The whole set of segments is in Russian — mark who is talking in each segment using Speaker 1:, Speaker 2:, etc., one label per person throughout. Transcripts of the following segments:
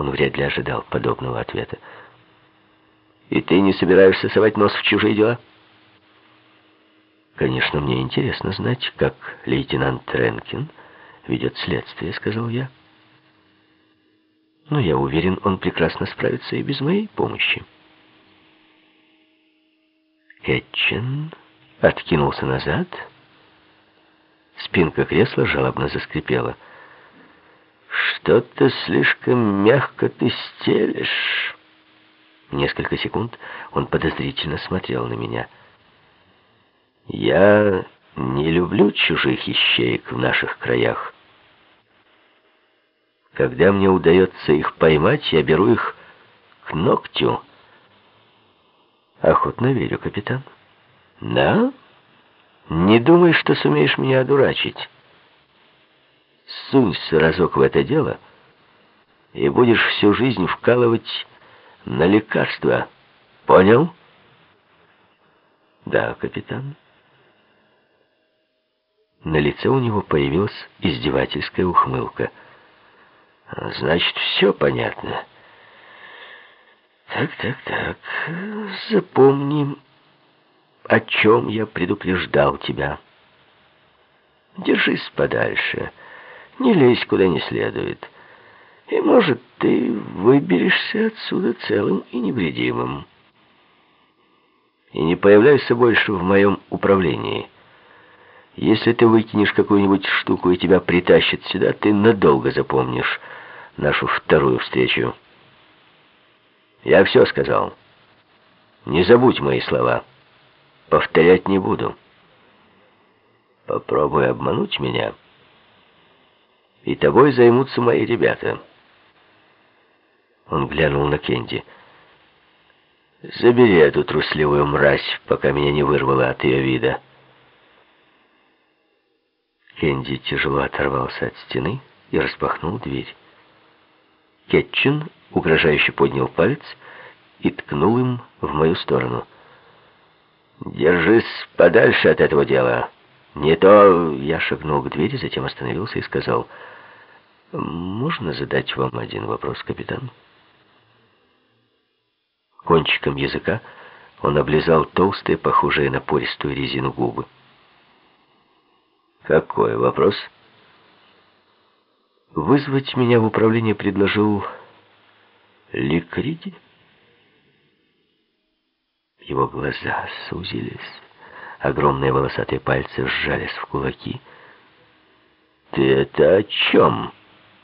Speaker 1: Он вряд ли ожидал подобного ответа. «И ты не собираешься совать нос в чужие дела?» «Конечно, мне интересно знать, как лейтенант Ренкин ведет следствие», — сказал я. «Но я уверен, он прекрасно справится и без моей помощи». Кетчен откинулся назад. Спинка кресла жалобно заскрипела. «Что-то слишком мягко ты стелешь». Несколько секунд он подозрительно смотрел на меня. «Я не люблю чужих ищеек в наших краях. Когда мне удается их поймать, я беру их к ногтю». «Охотно верю, капитан». «Да? Не думай, что сумеешь меня одурачить. Сунься разок в это дело, и будешь всю жизнь вкалывать на лекарства. Понял?» «Да, капитан». На лице у него появилась издевательская ухмылка. «Значит, все понятно. Так. Запомни, о чем я предупреждал тебя. Держись подальше, не лезь куда не следует. И, может, ты выберешься отсюда целым и невредимым. И не появляйся больше в моем управлении. Если ты выкинешь какую-нибудь штуку и тебя притащат сюда, ты надолго запомнишь нашу вторую встречу. Я все сказал. Не забудь мои слова. Повторять не буду. Попробуй обмануть меня, и тобой займутся мои ребята». Он глянул на Кенди. «Забери эту трусливую мразь, пока меня не вырвало от ее вида». Кенди тяжело оторвался от стены и распахнул дверь. Кетчен угрожающе поднял палец и ткнул им в мою сторону. «Держись подальше от этого дела. Не то...» Я шагнул к двери, затем остановился и сказал: «Можно задать вам один вопрос, капитан?» Кончиком языка он облизал толстые, похожие на пористую резину губы. «Какой вопрос?» «Вызвать меня в управление предложил Ликриди?» Его глаза сузились, огромные волосатые пальцы сжались в кулаки. «Ты это о чем?»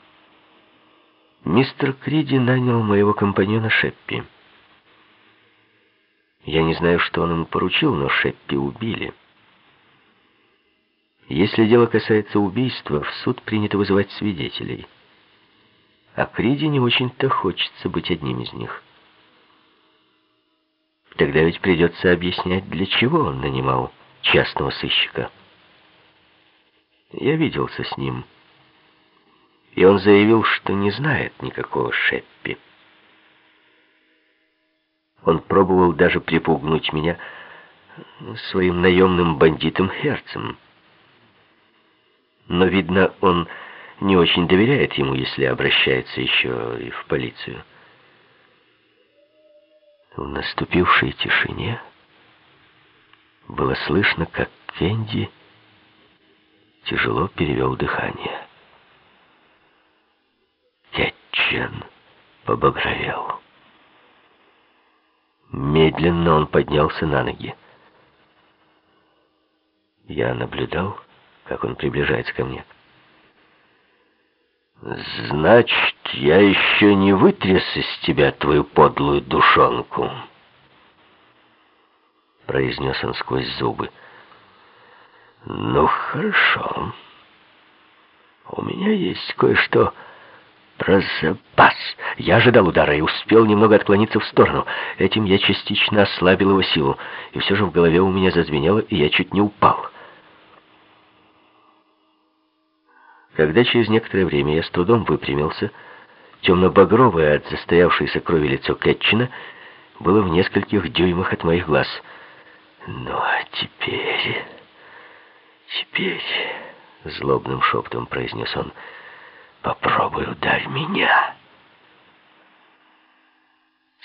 Speaker 1: «Мистер Криди нанял моего компаньона Шеппи. Я не знаю, что он ему поручил, но Шеппи убили. Если дело касается убийства, в суд принято вызывать свидетелей. А Криди не очень-то хочется быть одним из них. Тогда ведь придется объяснять, для чего он нанимал частного сыщика. Я виделся с ним, и он заявил, что не знает никакого Шеппи. Он пробовал даже припугнуть меня своим наемным бандитом Херцем. Но, видно, он не очень доверяет ему, если обращается еще и в полицию. В наступившей тишине было слышно, как Кенди тяжело перевел дыхание. Кетчен побагровел. Медленно он поднялся на ноги. Я наблюдал, как он приближается ко мне. «Значит, я еще не вытряс из тебя твою подлую душонку», — произнес он сквозь зубы. «Ну, хорошо. У меня есть кое-что про запас». Я ожидал удара и успел немного отклониться в сторону. Этим я частично ослабил его силу, и все же в голове у меня зазвенело, и я чуть не упал. Когда через некоторое время я с трудом выпрямился, темно-багровое от застоявшейся крови лицо Кетчена было в нескольких дюймах от моих глаз. «Ну, а теперь, злобным шепотом произнес он, — попробуй ударь меня».